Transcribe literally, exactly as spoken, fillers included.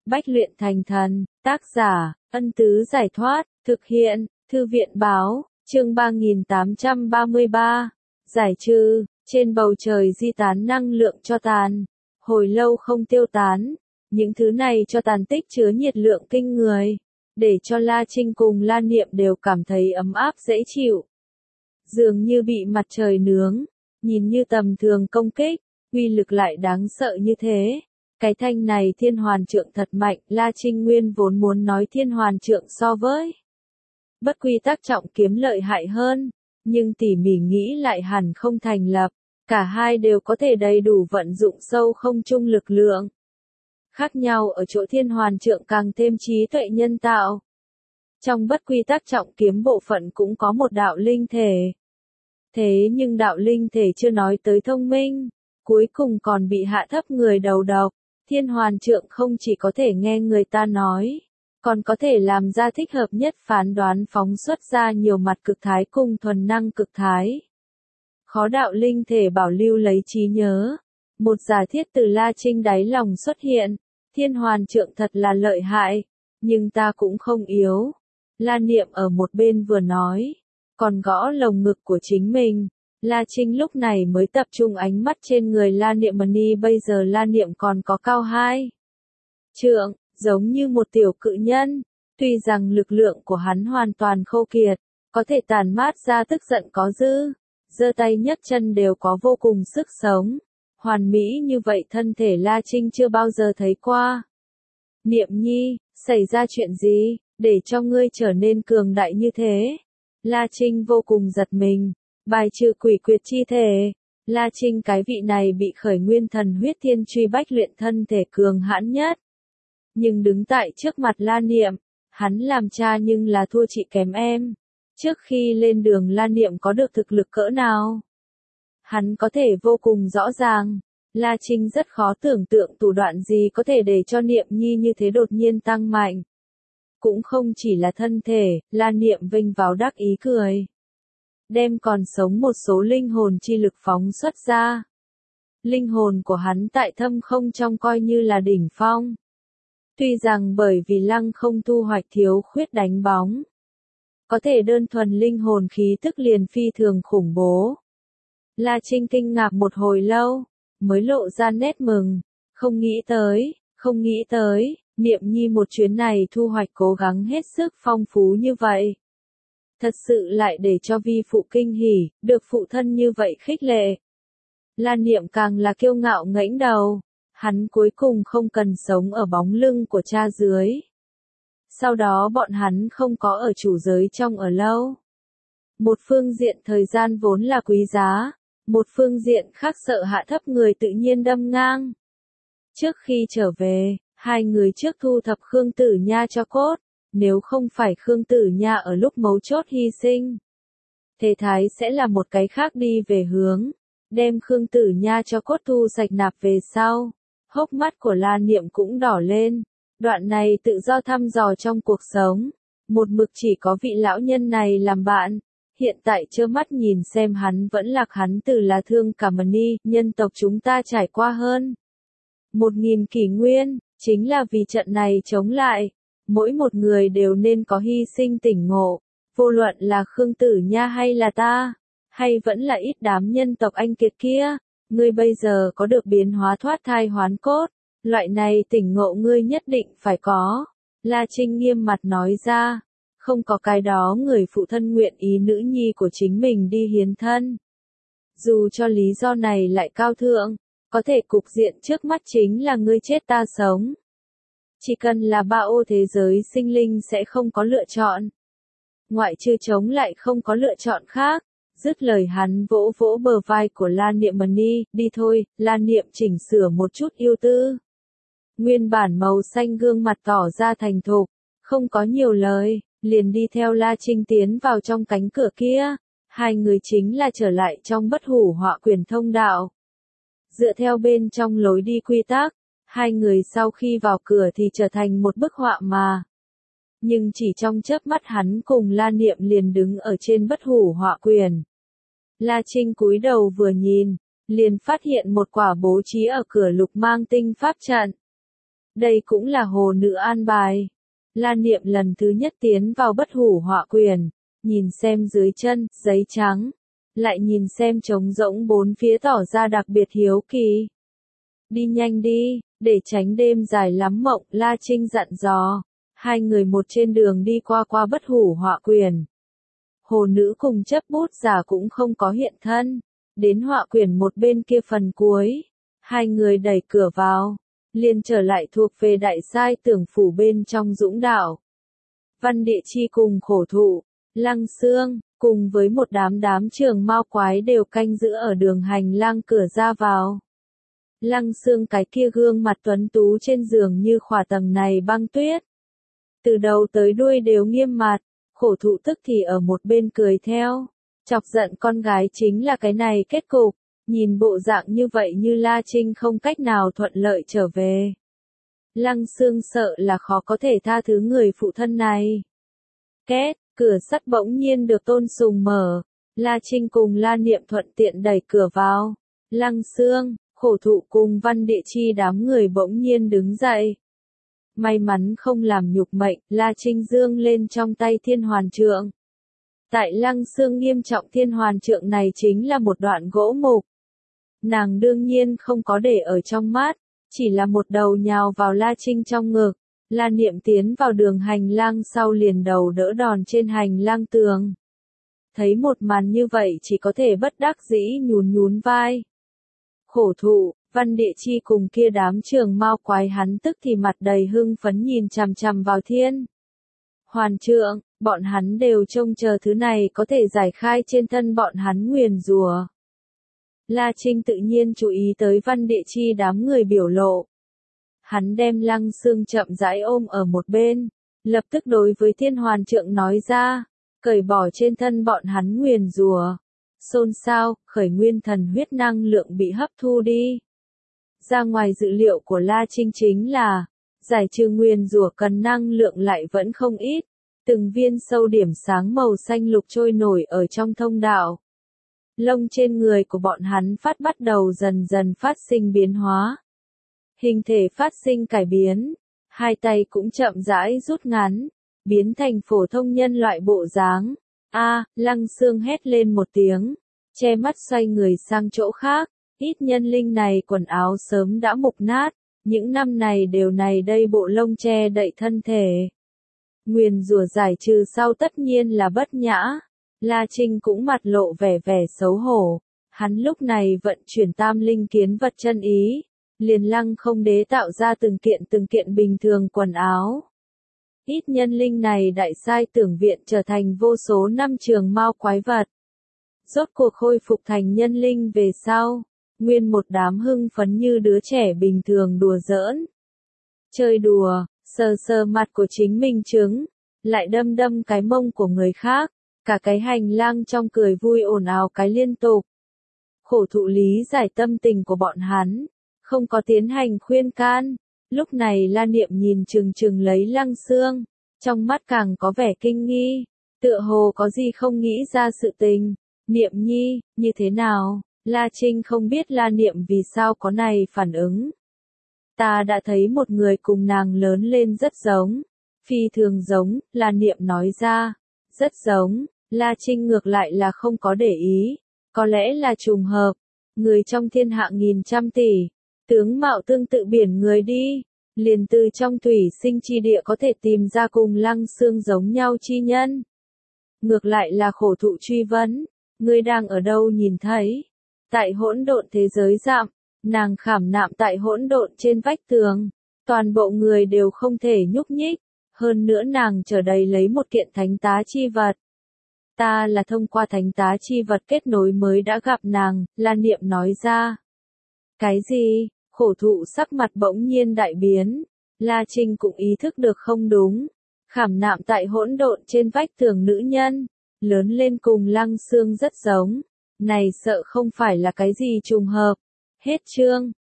Bách luyện thành thần, tác giả, Ân Tứ Giải Thoát, thực hiện, Thư viện Báo, chương ba nghìn tám trăm ba mươi ba, giải trừ, trên bầu trời di tán năng lượng cho tàn, hồi lâu không tiêu tán, những thứ này cho tàn tích chứa nhiệt lượng kinh người, để cho La Trinh cùng La Niệm đều cảm thấy ấm áp dễ chịu. Dường như bị mặt trời nướng, nhìn như tầm thường công kích, uy lực lại đáng sợ như thế. Cái thanh này thiên hoàn trượng thật mạnh, La Trinh nguyên vốn muốn nói thiên hoàn trượng so với bất quy tắc trọng kiếm lợi hại hơn, nhưng tỉ mỉ nghĩ lại hẳn không thành lập, cả hai đều có thể đầy đủ vận dụng sâu không trung lực lượng. Khác nhau ở chỗ thiên hoàn trượng càng thêm trí tuệ nhân tạo. Trong bất quy tắc trọng kiếm bộ phận cũng có một đạo linh thể. Thế nhưng đạo linh thể chưa nói tới thông minh, cuối cùng còn bị hạ thấp người đầu độc. Thiên hoàn trượng không chỉ có thể nghe người ta nói, còn có thể làm ra thích hợp nhất phán đoán phóng xuất ra nhiều mặt cực thái cùng thuần năng cực thái. Khó đạo linh thể bảo lưu lấy trí nhớ. Một giả thiết từ La Trinh đáy lòng xuất hiện, thiên hoàn trượng thật là lợi hại, nhưng ta cũng không yếu. La Niệm ở một bên vừa nói, còn gõ lồng ngực của chính mình. La Trinh lúc này mới tập trung ánh mắt trên người La Niệm Mani, bây giờ La Niệm còn có cao hai trượng, giống như một tiểu cự nhân. Tuy rằng lực lượng của hắn hoàn toàn khô kiệt, có thể tàn mát ra tức giận có dư, giơ tay nhấc chân đều có vô cùng sức sống. Hoàn mỹ như vậy thân thể La Trinh chưa bao giờ thấy qua. Niệm nhi, xảy ra chuyện gì, để cho ngươi trở nên cường đại như thế? La Trinh vô cùng giật mình. Bài trừ quỷ quyệt chi thể, La Trinh cái vị này bị khởi nguyên thần huyết thiên truy bách luyện thân thể cường hãn nhất. Nhưng đứng tại trước mặt La Niệm, hắn làm cha nhưng là thua chị kém em. Trước khi lên đường La Niệm có được thực lực cỡ nào? Hắn có thể vô cùng rõ ràng. La Trinh rất khó tưởng tượng thủ đoạn gì có thể để cho Niệm nhi như thế đột nhiên tăng mạnh. Cũng không chỉ là thân thể, La Niệm vênh váo đắc ý cười. Đem còn sống một số linh hồn chi lực phóng xuất ra. Linh hồn của hắn tại thâm không trong coi như là đỉnh phong. Tuy rằng bởi vì lăng không thu hoạch thiếu khuyết đánh bóng, có thể đơn thuần linh hồn khí tức liền phi thường khủng bố. La Trinh kinh ngạc một hồi lâu, mới lộ ra nét mừng, không nghĩ tới, không nghĩ tới, Niệm nhi một chuyến này thu hoạch cố gắng hết sức phong phú như vậy. Thật sự lại để cho vi phụ kinh hỉ, được phụ thân như vậy khích lệ. La Niệm càng là kiêu ngạo ngẩng đầu, hắn cuối cùng không cần sống ở bóng lưng của cha dưới. Sau đó bọn hắn không có ở chủ giới trong ở lâu. Một phương diện thời gian vốn là quý giá, một phương diện khác sợ hạ thấp người tự nhiên đâm ngang. Trước khi trở về, hai người trước thu thập Khương Tử Nha cho cốt. Nếu không phải Khương Tử Nha ở lúc mấu chốt hy sinh, Thế Thái sẽ là một cái khác đi về hướng, đem Khương Tử Nha cho cốt thu sạch nạp về sau. Hốc mắt của La Niệm cũng đỏ lên, đoạn này tự do thăm dò trong cuộc sống, một mực chỉ có vị lão nhân này làm bạn, hiện tại trơ mắt nhìn xem hắn vẫn lạc hắn từ là thương cả Mani, nhân tộc chúng ta trải qua hơn một nghìn kỷ nguyên, chính là vì trận này chống lại. Mỗi một người đều nên có hy sinh tỉnh ngộ, vô luận là Khương Tử Nha hay là ta, hay vẫn là ít đám nhân tộc anh kiệt kia, ngươi bây giờ có được biến hóa thoát thai hoán cốt, loại này tỉnh ngộ ngươi nhất định phải có. La Trinh nghiêm mặt nói ra, không có cái đó người phụ thân nguyện ý nữ nhi của chính mình đi hiến thân. Dù cho lý do này lại cao thượng, có thể cục diện trước mắt chính là ngươi chết ta sống. Chỉ cần là ba ô thế giới sinh linh sẽ không có lựa chọn. Ngoại trừ chống lại không có lựa chọn khác. Dứt lời hắn vỗ vỗ bờ vai của La Niệm Mani, đi thôi. La Niệm chỉnh sửa một chút yêu tư. Nguyên bản màu xanh gương mặt tỏ ra thành thục, không có nhiều lời, liền đi theo La Trinh tiến vào trong cánh cửa kia. Hai người chính là trở lại trong bất hủ họa quyền thông đạo. Dựa theo bên trong lối đi quy tắc, hai người sau khi vào cửa thì trở thành một bức họa mà. Nhưng chỉ trong chớp mắt hắn cùng La Niệm liền đứng ở trên bất hủ họa quyền. La Trinh cúi đầu vừa nhìn, liền phát hiện một quả bố trí ở cửa lục mang tinh pháp trận. Đây cũng là hồ nữ an bài. La Niệm lần thứ nhất tiến vào Bất Hủ Họa Quyền, nhìn xem dưới chân, giấy trắng, lại nhìn xem trống rỗng bốn phía tỏ ra đặc biệt hiếu kỳ. Đi nhanh đi, để tránh đêm dài lắm mộng, La Trinh dặn dò. Hai người một trên đường đi qua qua Bất Hủ Họa Quyền. Hồ nữ cùng chấp bút giả cũng không có hiện thân. Đến họa quyển một bên kia phần cuối. Hai người đẩy cửa vào. Liền trở lại thuộc về đại sai tưởng phủ bên trong dũng đạo. Văn Địa Chi cùng khổ thụ, Lăng Xương, cùng với một đám đám trường mao quái đều canh giữ ở đường hành lang cửa ra vào. Lăng Xương cái kia gương mặt tuấn tú trên giường như khỏa tầng này băng tuyết. Từ đầu tới đuôi đều nghiêm mặt, khổ thụ tức thì ở một bên cười theo. Chọc giận con gái chính là cái này kết cục, nhìn bộ dạng như vậy như La Trinh không cách nào thuận lợi trở về. Lăng Xương sợ là khó có thể tha thứ người phụ thân này. Két, cửa sắt bỗng nhiên được Tôn Sùng mở, La Trinh cùng La Niệm thuận tiện đẩy cửa vào. Lăng Xương, khổ thụ cùng Văn Địa Chi đám người bỗng nhiên đứng dậy. May mắn không làm nhục mệnh, La Trinh dương lên trong tay thiên hoàn trượng. Tại Lăng Xương nghiêm trọng thiên hoàn trượng này chính là một đoạn gỗ mục. Nàng đương nhiên không có để ở trong mắt, chỉ là một đầu nhào vào La Trinh trong ngực. La Niệm tiến vào đường hành lang sau liền đầu đỡ đòn trên hành lang tường. Thấy một màn như vậy chỉ có thể bất đắc dĩ nhún nhún vai. Khổ thụ, Văn Địa Chi cùng kia đám trường mao quái hắn tức thì mặt đầy hưng phấn nhìn chằm chằm vào thiên hoàn trượng, bọn hắn đều trông chờ thứ này có thể giải khai trên thân bọn hắn nguyền rủa. La Trinh tự nhiên chú ý tới Văn Địa Chi đám người biểu lộ. Hắn đem Lăng Xương chậm rãi ôm ở một bên, lập tức đối với thiên hoàn trượng nói ra, cởi bỏ trên thân bọn hắn nguyền rủa. Xôn xao, khởi nguyên thần huyết năng lượng bị hấp thu đi. Ra ngoài dự liệu của La Trinh chính là, giải trừ nguyền rủa cần năng lượng lại vẫn không ít, từng viên sâu điểm sáng màu xanh lục trôi nổi ở trong thông đạo. Lông trên người của bọn hắn phát bắt đầu dần dần phát sinh biến hóa. Hình thể phát sinh cải biến, hai tay cũng chậm rãi rút ngắn, biến thành phổ thông nhân loại bộ dáng. A, Lăng Xương hét lên một tiếng, che mắt xoay người sang chỗ khác, ít nhân linh này quần áo sớm đã mục nát, những năm này đều này đây bộ lông che đậy thân thể. Nguyền rủa giải trừ sau tất nhiên là bất nhã, La Trinh cũng mặt lộ vẻ vẻ xấu hổ, hắn lúc này vận chuyển tam linh kiến vật chân ý, liền Lăng Không Đế tạo ra từng kiện từng kiện bình thường quần áo. Ít nhân linh này đại sai tưởng viện trở thành vô số năm trường mao quái vật. Rốt cuộc khôi phục thành nhân linh về sau, nguyên một đám hưng phấn như đứa trẻ bình thường đùa giỡn. Chơi đùa, sờ sờ mặt của chính mình trứng, lại đâm đâm cái mông của người khác, cả cái hành lang trong cười vui ồn ào cái liên tục. Khổ thụ lý giải tâm tình của bọn hắn, không có tiến hành khuyên can. Lúc này La Niệm nhìn chừng chừng lấy Lăng Xương, trong mắt càng có vẻ kinh nghi, tựa hồ có gì không nghĩ ra sự tình. Niệm nhi, như thế nào? La Trinh không biết La Niệm vì sao có này phản ứng. Ta đã thấy một người cùng nàng lớn lên rất giống, phi thường giống, La Niệm nói ra. Rất giống, La Trinh ngược lại là không có để ý, có lẽ là trùng hợp, người trong thiên hạ nghìn trăm tỷ, tướng mạo tương tự biển người đi, liền từ trong thủy sinh chi địa có thể tìm ra cùng Lăng Xương giống nhau chi nhân. Ngược lại là khổ thụ truy vấn, ngươi đang ở đâu nhìn thấy? Tại hỗn độn thế giới dạm, nàng khảm nạm tại hỗn độn trên vách tường, toàn bộ người đều không thể nhúc nhích, hơn nữa nàng chờ đầy lấy một kiện thánh tá chi vật. Ta là thông qua thánh tá chi vật kết nối mới đã gặp nàng, La Niệm nói ra. Cái gì? Khổ thụ sắc mặt bỗng nhiên đại biến, La Trinh cũng ý thức được không đúng, khảm nạm tại hỗn độn trên vách tường nữ nhân, lớn lên cùng Lăng Xương rất giống, này sợ không phải là cái gì trùng hợp. Hết chương.